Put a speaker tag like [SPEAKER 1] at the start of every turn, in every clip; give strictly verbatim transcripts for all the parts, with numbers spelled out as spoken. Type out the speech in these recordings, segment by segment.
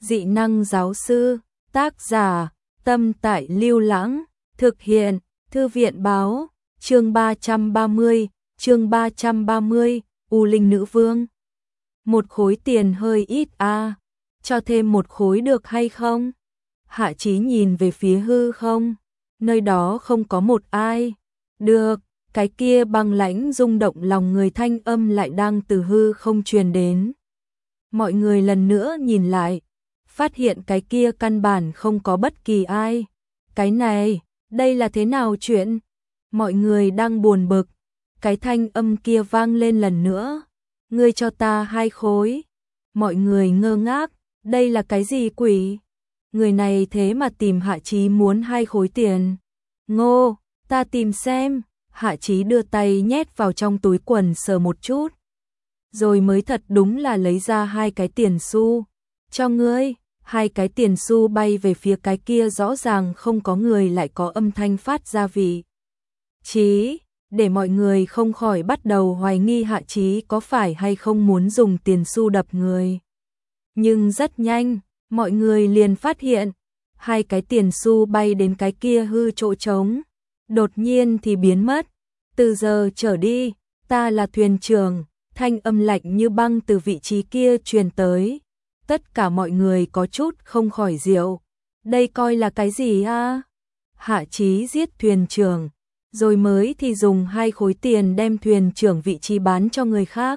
[SPEAKER 1] dị năng giáo sư, tác giả, Tâm Tại Lưu Lãng, thực hiện, Thư viện báo, chương ba trăm ba mươi, chương ba trăm ba mươi, U Linh Nữ Vương. Một khối tiền hơi ít a, cho thêm một khối được hay không? Hạ Chí nhìn về phía hư không, nơi đó không có một ai. Được, cái kia băng lãnh rung động lòng người thanh âm lại đang từ hư không truyền đến. Mọi người lần nữa nhìn lại, phát hiện cái kia căn bản không có bất kỳ ai. Cái này, đây là thế nào chuyện? Mọi người đang buồn bực, cái thanh âm kia vang lên lần nữa. Ngươi cho ta hai khối. Mọi người ngơ ngác, đây là cái gì quỷ? Người này thế mà tìm Hạ Chí muốn hai khối tiền. Ngô, ta tìm xem. Hạ Chí đưa tay nhét vào trong túi quần sờ một chút. Rồi mới thật đúng là lấy ra hai cái tiền xu. Cho ngươi, hai cái tiền xu bay về phía cái kia rõ ràng không có người lại có âm thanh phát ra vị. Chí, để mọi người không khỏi bắt đầu hoài nghi Hạ Chí có phải hay không muốn dùng tiền xu đập người. Nhưng rất nhanh, mọi người liền phát hiện, hai cái tiền xu bay đến cái kia hư chỗ trống, đột nhiên thì biến mất. Từ giờ trở đi, ta là thuyền trưởng, thanh âm lạnh như băng từ vị trí kia truyền tới. Tất cả mọi người có chút không khỏi diệu. Đây coi là cái gì a? Hạ Chí giết thuyền trưởng, rồi mới thì dùng hai khối tiền đem thuyền trưởng vị trí bán cho người khác.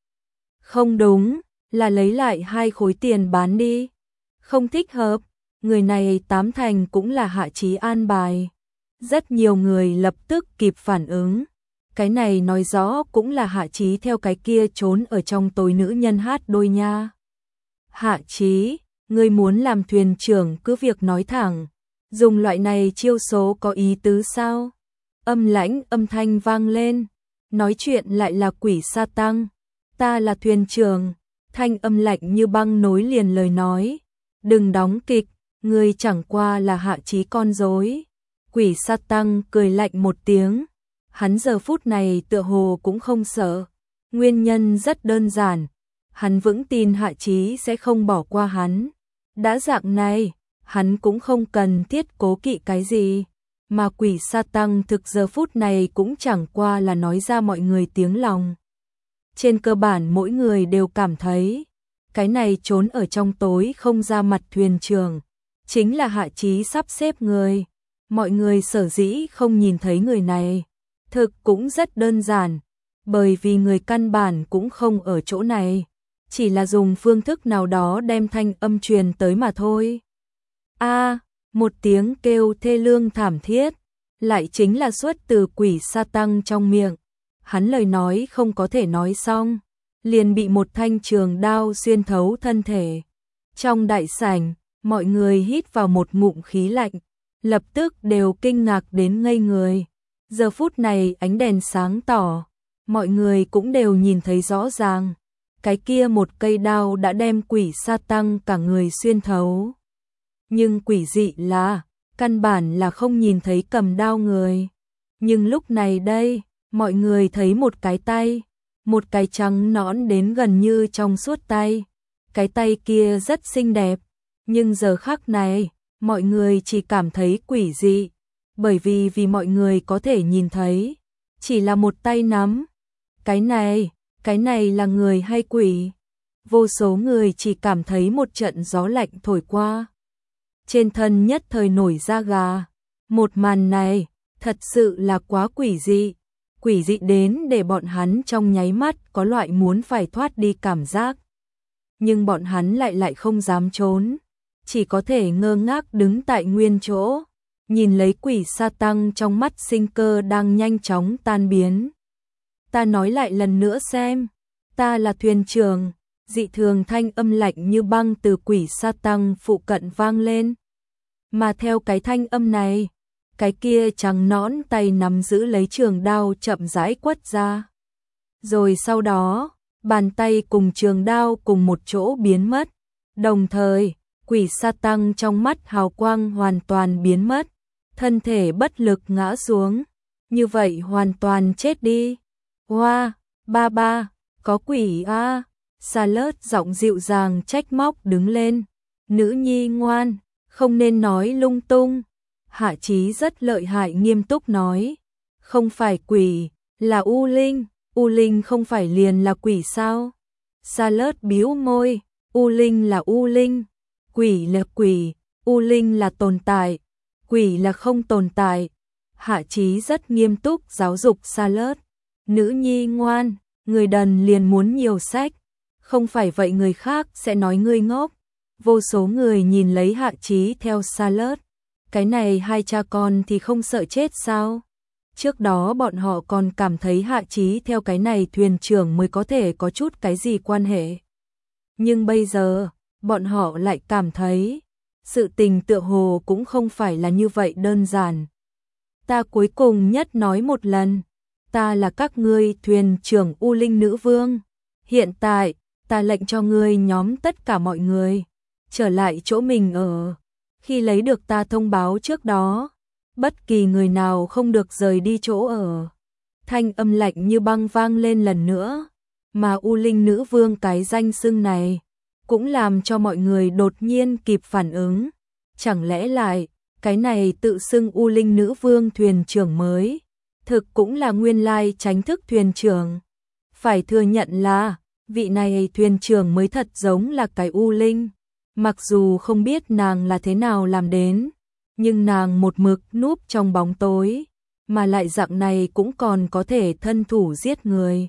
[SPEAKER 1] Không đúng, là lấy lại hai khối tiền bán đi. Không thích hợp, người này tám thành cũng là Hạ Chí an bài. Rất nhiều người lập tức kịp phản ứng. Cái này nói rõ cũng là Hạ Chí theo cái kia trốn ở trong tối nữ nhân hát đôi nha. Hạ Chí, ngươi muốn làm thuyền trưởng cứ việc nói thẳng. Dùng loại này chiêu số có ý tứ sao? Âm lãnh âm thanh vang lên. Nói chuyện lại là quỷ sa tăng. Ta là thuyền trưởng. Thanh âm lạnh như băng nối liền lời nói. Đừng đóng kịch, ngươi chẳng qua là Hạ Chí con rối. Quỷ sa tăng cười lạnh một tiếng. Hắn giờ phút này tựa hồ cũng không sợ. Nguyên nhân rất đơn giản. Hắn vững tin Hạ Chí sẽ không bỏ qua hắn. Đã dạng này, hắn cũng không cần thiết cố kỵ cái gì. Mà quỷ sa tăng thực giờ phút này cũng chẳng qua là nói ra mọi người tiếng lòng. Trên cơ bản mỗi người đều cảm thấy, cái này trốn ở trong tối không ra mặt thuyền trưởng, chính là Hạ Chí sắp xếp người. Mọi người sở dĩ không nhìn thấy người này, thực cũng rất đơn giản, bởi vì người căn bản cũng không ở chỗ này, chỉ là dùng phương thức nào đó đem thanh âm truyền tới mà thôi. A, một tiếng kêu thê lương thảm thiết, lại chính là xuất từ quỷ sa tăng trong miệng. Hắn lời nói không có thể nói xong, liền bị một thanh trường đao xuyên thấu thân thể. Trong đại sảnh, mọi người hít vào một ngụm khí lạnh, lập tức đều kinh ngạc đến ngây người. Giờ phút này ánh đèn sáng tỏ, mọi người cũng đều nhìn thấy rõ ràng. Cái kia một cây đao đã đem quỷ sa tăng cả người xuyên thấu. Nhưng quỷ dị là, căn bản là không nhìn thấy cầm đao người. Nhưng lúc này đây, mọi người thấy một cái tay, một cái trắng nõn đến gần như trong suốt tay. Cái tay kia rất xinh đẹp, nhưng giờ khắc này, mọi người chỉ cảm thấy quỷ dị, bởi vì vì mọi người có thể nhìn thấy, chỉ là một tay nắm. Cái này, cái này là người hay quỷ? Vô số người chỉ cảm thấy một trận gió lạnh thổi qua. Trên thân nhất thời nổi da gà. Một màn này, thật sự là quá quỷ dị. Quỷ dị đến để bọn hắn trong nháy mắt có loại muốn phải thoát đi cảm giác. Nhưng bọn hắn lại lại không dám trốn. Chỉ có thể ngơ ngác đứng tại nguyên chỗ. Nhìn lấy quỷ sa tăng trong mắt sinh cơ đang nhanh chóng tan biến. Ta nói lại lần nữa xem. Ta là thuyền trưởng. Dị thường thanh âm lạnh như băng từ quỷ sa tăng phụ cận vang lên. Mà theo cái thanh âm này, cái kia trắng nõn tay nắm giữ lấy trường đao chậm rãi quất ra. Rồi sau đó, bàn tay cùng trường đao cùng một chỗ biến mất. Đồng thời, quỷ sa tăng trong mắt hào quang hoàn toàn biến mất. Thân thể bất lực ngã xuống. Như vậy hoàn toàn chết đi. Hoa, ba ba, có quỷ a. Sa Lớt giọng dịu dàng trách móc đứng lên. Nữ nhi ngoan, không nên nói lung tung. Hạ Chí rất lợi hại nghiêm túc nói. Không phải quỷ, là U Linh. U Linh không phải liền là quỷ sao? Charlotte bĩu môi. U Linh là U Linh. Quỷ là quỷ. U Linh là tồn tại. Quỷ là không tồn tại. Hạ Chí rất nghiêm túc giáo dục Charlotte. Nữ nhi ngoan, người đần liền muốn nhiều sách. Không phải vậy người khác sẽ nói ngươi ngốc. Vô số người nhìn lấy Hạ Chí theo Charlotte. Cái này hai cha con thì không sợ chết sao? Trước đó bọn họ còn cảm thấy Hạ Chí theo cái này thuyền trưởng mới có thể có chút cái gì quan hệ. Nhưng bây giờ, bọn họ lại cảm thấy, sự tình tựa hồ cũng không phải là như vậy đơn giản. Ta cuối cùng nhất nói một lần, ta là các ngươi thuyền trưởng U Linh Nữ Vương. Hiện tại, ta lệnh cho ngươi nhóm tất cả mọi người, trở lại chỗ mình ở. Khi lấy được ta thông báo trước đó, bất kỳ người nào không được rời đi chỗ ở. Thanh âm lạnh như băng vang lên lần nữa, mà U Linh Nữ Vương cái danh xưng này, cũng làm cho mọi người đột nhiên kịp phản ứng. Chẳng lẽ lại, cái này tự xưng U Linh Nữ Vương thuyền trưởng mới, thực cũng là nguyên lai tránh thức thuyền trưởng. Phải thừa nhận là, vị này thuyền trưởng mới thật giống là cái U Linh. Mặc dù không biết nàng là thế nào làm đến, nhưng nàng một mực núp trong bóng tối, mà lại dạng này cũng còn có thể thân thủ giết người.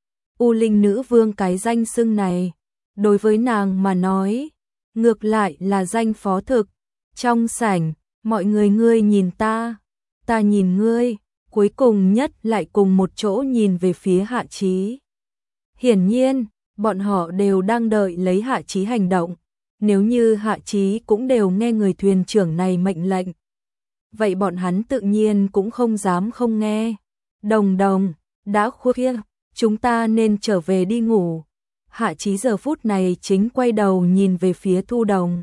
[SPEAKER 1] U Linh Nữ Vương cái danh xưng này, đối với nàng mà nói, ngược lại là danh phó thực. Trong sảnh, mọi người ngươi nhìn ta, ta nhìn ngươi, cuối cùng nhất lại cùng một chỗ nhìn về phía Hạ Chí. Hiển nhiên, bọn họ đều đang đợi lấy Hạ Chí hành động. Nếu như Hạ Chí cũng đều nghe người thuyền trưởng này mệnh lệnh, vậy bọn hắn tự nhiên cũng không dám không nghe. Đồng đồng, đã khuya, chúng ta nên trở về đi ngủ. Hạ Chí giờ phút này chính quay đầu nhìn về phía Thu Đồng.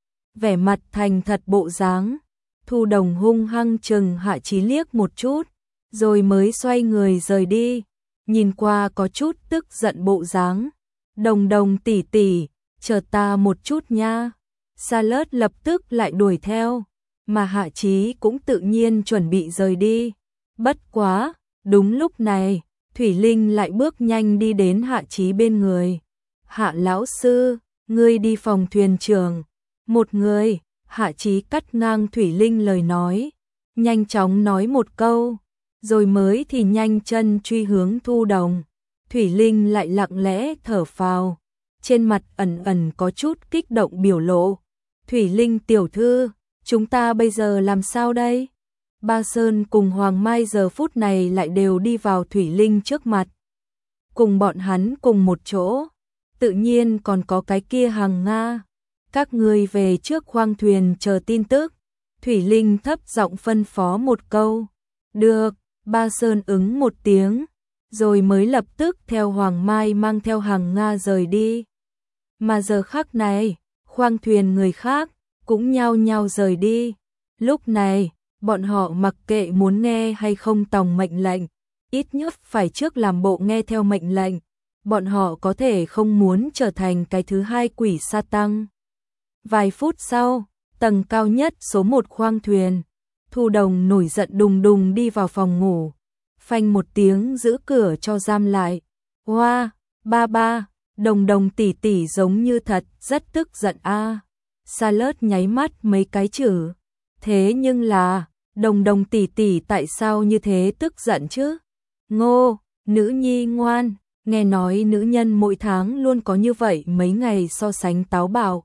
[SPEAKER 1] Vẻ mặt thành thật bộ dáng. Thu Đồng hung hăng chừng Hạ Chí liếc một chút, rồi mới xoay người rời đi. Nhìn qua có chút tức giận bộ dáng. Đồng đồng tỷ tỷ, chờ ta một chút nha. Charlotte lập tức lại đuổi theo, mà Hạ Chí cũng tự nhiên chuẩn bị rời đi. Bất quá, đúng lúc này, Thủy Linh lại bước nhanh đi đến Hạ Chí bên người. Hạ lão sư, ngươi đi phòng thuyền trưởng. Một người, Hạ Chí cắt ngang Thủy Linh lời nói, nhanh chóng nói một câu, rồi mới thì nhanh chân truy hướng Thu Đồng. Thủy Linh lại lặng lẽ thở phào, trên mặt ẩn ẩn có chút kích động biểu lộ. Thủy Linh tiểu thư, chúng ta bây giờ làm sao đây? Ba Sơn cùng Hoàng Mai giờ phút này lại đều đi vào Thủy Linh trước mặt. Cùng bọn hắn cùng một chỗ, tự nhiên còn có cái kia Hằng Nga. Các ngươi về trước khoang thuyền chờ tin tức. Thủy Linh thấp giọng phân phó một câu. Được, Ba Sơn ứng một tiếng, rồi mới lập tức theo Hoàng Mai mang theo Hằng Nga rời đi. Mà giờ khắc này, khoang thuyền người khác cũng nhao nhao rời đi. Lúc này, bọn họ mặc kệ muốn nghe hay không tòng mệnh lệnh, ít nhất phải trước làm bộ nghe theo mệnh lệnh. Bọn họ có thể không muốn trở thành cái thứ hai quỷ sa tăng. Vài phút sau, tầng cao nhất số một khoang thuyền, Thu Đồng nổi giận đùng đùng đi vào phòng ngủ, phanh một tiếng giữ cửa cho giam lại. Hoa, ba ba, Đồng Đồng tỷ tỷ giống như thật rất tức giận a. À. Charlotte nháy mắt mấy cái chữ. Thế nhưng là, Đồng Đồng tỷ tỷ tại sao như thế tức giận chứ? Ngô, nữ nhi ngoan, nghe nói nữ nhân mỗi tháng luôn có như vậy mấy ngày so sánh táo bạo.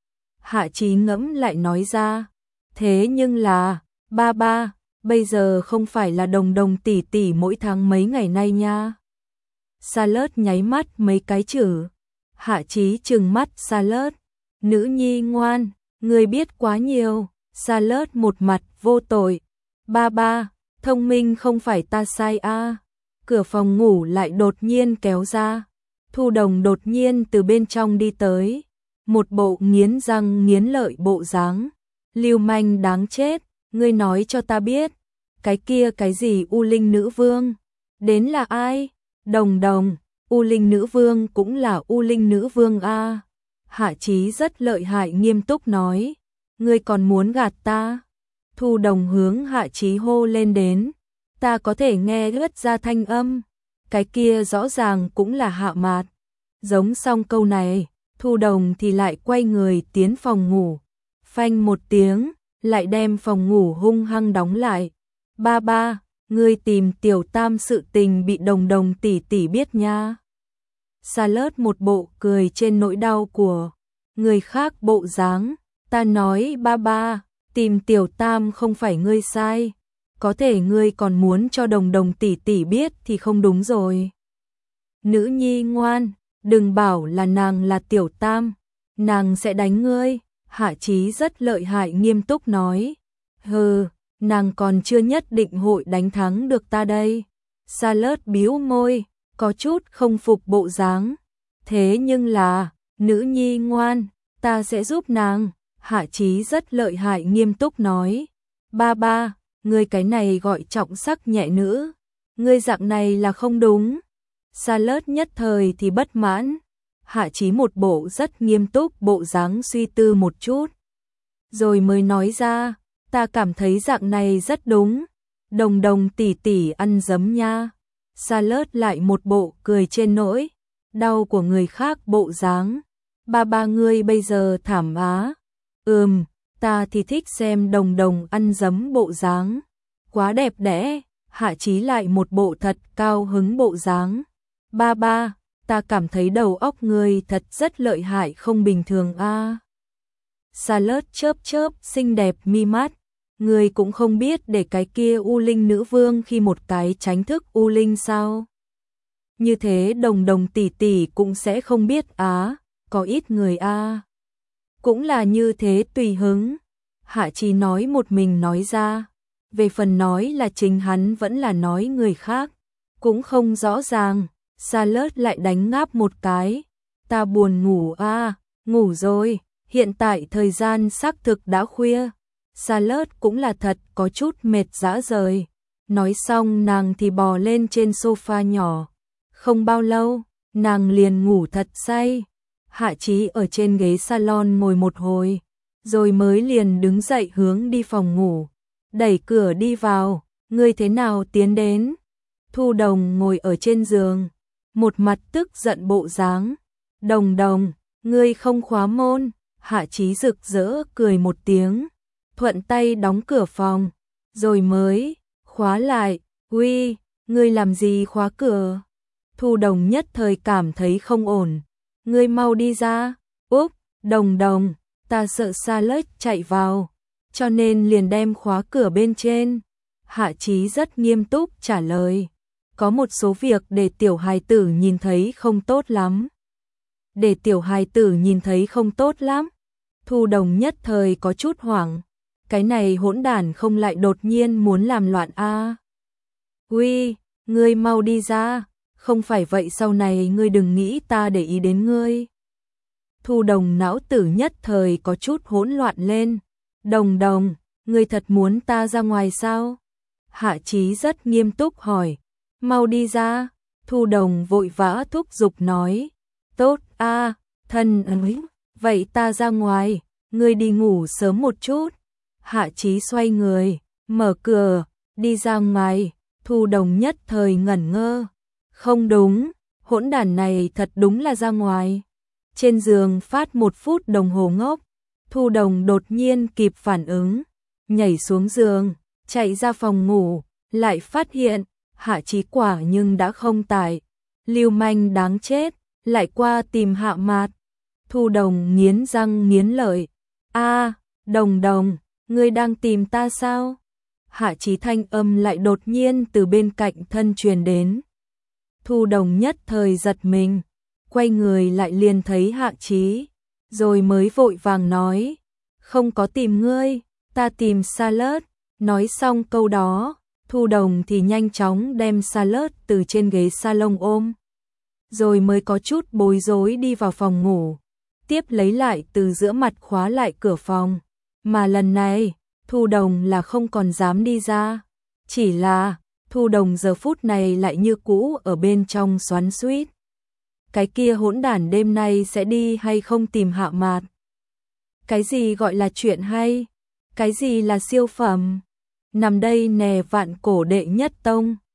[SPEAKER 1] Hạ Chí ngẫm lại nói ra, thế nhưng là, ba ba, bây giờ không phải là Đồng Đồng tỷ tỷ mỗi tháng mấy ngày nay nha. Charlotte nháy mắt mấy cái chữ. Hạ Chí trừng mắt Charlotte, nữ nhi ngoan, người biết quá nhiều. Charlotte một mặt vô tội, ba ba, thông minh không phải ta sai a. À. Cửa phòng ngủ lại đột nhiên kéo ra, Thu Đồng đột nhiên từ bên trong đi tới, một bộ nghiến răng nghiến lợi bộ dáng. Lưu manh đáng chết, ngươi nói cho ta biết, cái kia cái gì U Linh Nữ Vương, đến là ai? Đồng Đồng, U Linh Nữ Vương cũng là U Linh Nữ Vương a. Hạ Chí rất lợi hại nghiêm túc nói, ngươi còn muốn gạt ta? Thu Đồng hướng Hạ Chí hô lên đến, ta có thể nghe ướt ra thanh âm, cái kia rõ ràng cũng là Hạ Mạt. Giống xong câu này, Thu Đồng thì lại quay người tiến phòng ngủ, phanh một tiếng, lại đem phòng ngủ hung hăng đóng lại. Ba ba, ngươi tìm Tiểu Tam sự tình bị Đồng Đồng tỷ tỷ biết nha. Salad một bộ cười trên nỗi đau của người khác bộ dáng, ta nói ba ba, tìm Tiểu Tam không phải ngươi sai, có thể ngươi còn muốn cho Đồng Đồng tỷ tỷ biết thì không đúng rồi. Nữ nhi ngoan, đừng bảo là nàng là Tiểu Tam, nàng sẽ đánh ngươi. Hạ Chí rất lợi hại nghiêm túc nói, hừ, nàng còn chưa nhất định hội đánh thắng được ta đây. Salad bĩu môi, có chút không phục bộ dáng, thế nhưng là, nữ nhi ngoan, ta sẽ giúp nàng. Hạ Chí rất lợi hại nghiêm túc nói, ba ba, ngươi cái này gọi trọng sắc nhẹ nữ, ngươi dạng này là không đúng. Salad nhất thời thì bất mãn. Hạ Chí một bộ rất nghiêm túc bộ dáng suy tư một chút, rồi mới nói ra, ta cảm thấy dạng này rất đúng, Đồng Đồng tỷ tỷ ăn dấm nha. Salad lại một bộ cười trên nỗi đau của người khác bộ dáng, ba ba ngươi bây giờ thảm á. Ừm, ta thì thích xem Đồng Đồng ăn dấm bộ dáng, quá đẹp đẽ. Hạ Chí lại một bộ thật cao hứng bộ dáng, ba ba, ta cảm thấy đầu óc ngươi thật rất lợi hại không bình thường a. À. Salad chớp chớp xinh đẹp mi mắt, ngươi cũng không biết để cái kia U Linh nữ vương khi một cái tránh thức U Linh sao? Như thế Đồng Đồng tỷ tỷ cũng sẽ không biết á, có ít người a. À. Cũng là như thế tùy hứng. Hạ Chí nói một mình nói ra, về phần nói là chính hắn vẫn là nói người khác, cũng không rõ ràng. Salad lại đánh ngáp một cái, ta buồn ngủ a, à, ngủ rồi, hiện tại thời gian xác thực đã khuya. Salad cũng là thật có chút mệt rã rời. Nói xong nàng thì bò lên trên sofa nhỏ, không bao lâu, nàng liền ngủ thật say. Hạ Chí ở trên ghế salon ngồi một hồi, rồi mới liền đứng dậy hướng đi phòng ngủ, đẩy cửa đi vào, ngươi thế nào tiến đến? Thu Đồng ngồi ở trên giường, một mặt tức giận bộ dáng, Đồng Đồng, ngươi không khóa môn. Hạ Chí rực rỡ cười một tiếng, thuận tay đóng cửa phòng, rồi mới khóa lại. Uy, ngươi làm gì khóa cửa? Thu Đồng nhất thời cảm thấy không ổn, ngươi mau đi ra. Úp, Đồng Đồng, ta sợ Salad chạy vào, cho nên liền đem khóa cửa bên trên. Hạ Chí rất nghiêm túc trả lời, có một số việc để tiểu hài tử nhìn thấy không tốt lắm. Để tiểu hài tử nhìn thấy không tốt lắm. Thu Đồng nhất thời có chút hoảng, cái này hỗn đản không lại đột nhiên muốn làm loạn a. À. Uy, ngươi mau đi ra, không phải vậy sau này ngươi đừng nghĩ ta để ý đến ngươi. Thu Đồng não tử nhất thời có chút hỗn loạn lên, Đồng Đồng, ngươi thật muốn ta ra ngoài sao? Hạ Chí rất nghiêm túc hỏi, mau đi ra. Thu Đồng vội vã thúc giục nói, tốt a, à, thân ơi, vậy ta ra ngoài, ngươi đi ngủ sớm một chút. Hạ Chí xoay người, mở cửa, đi ra ngoài. Thu Đồng nhất thời ngẩn ngơ, không đúng, hỗn đản này thật đúng là ra ngoài. Trên giường phát một phút đồng hồ ngốc, Thu Đồng đột nhiên kịp phản ứng, nhảy xuống giường, chạy ra phòng ngủ, lại phát hiện Hạ Chí quả nhưng đã không tại. Lưu manh đáng chết, lại qua tìm Hạ Mạt. Thu Đồng nghiến răng nghiến lợi, a, à, Đồng Đồng, ngươi đang tìm ta sao? Hạ Chí thanh âm lại đột nhiên từ bên cạnh thân truyền đến. Thu Đồng nhất thời giật mình, quay người lại liền thấy Hạ Chí, rồi mới vội vàng nói, không có tìm ngươi, ta tìm Salad. Nói xong câu đó, Thu Đồng thì nhanh chóng đem Salad từ trên ghế salon ôm, rồi mới có chút bối rối đi vào phòng ngủ, tiếp lấy lại từ giữa mặt khóa lại cửa phòng, mà lần này, Thu Đồng là không còn dám đi ra, chỉ là Thu Đồng giờ phút này lại như cũ ở bên trong xoắn xuýt. cái kia hỗn đản đêm nay sẽ đi hay không tìm Hạ Mạt. Cái gì gọi là chuyện hay? Cái gì là siêu phẩm? Nằm đây nè vạn cổ đệ nhất tông.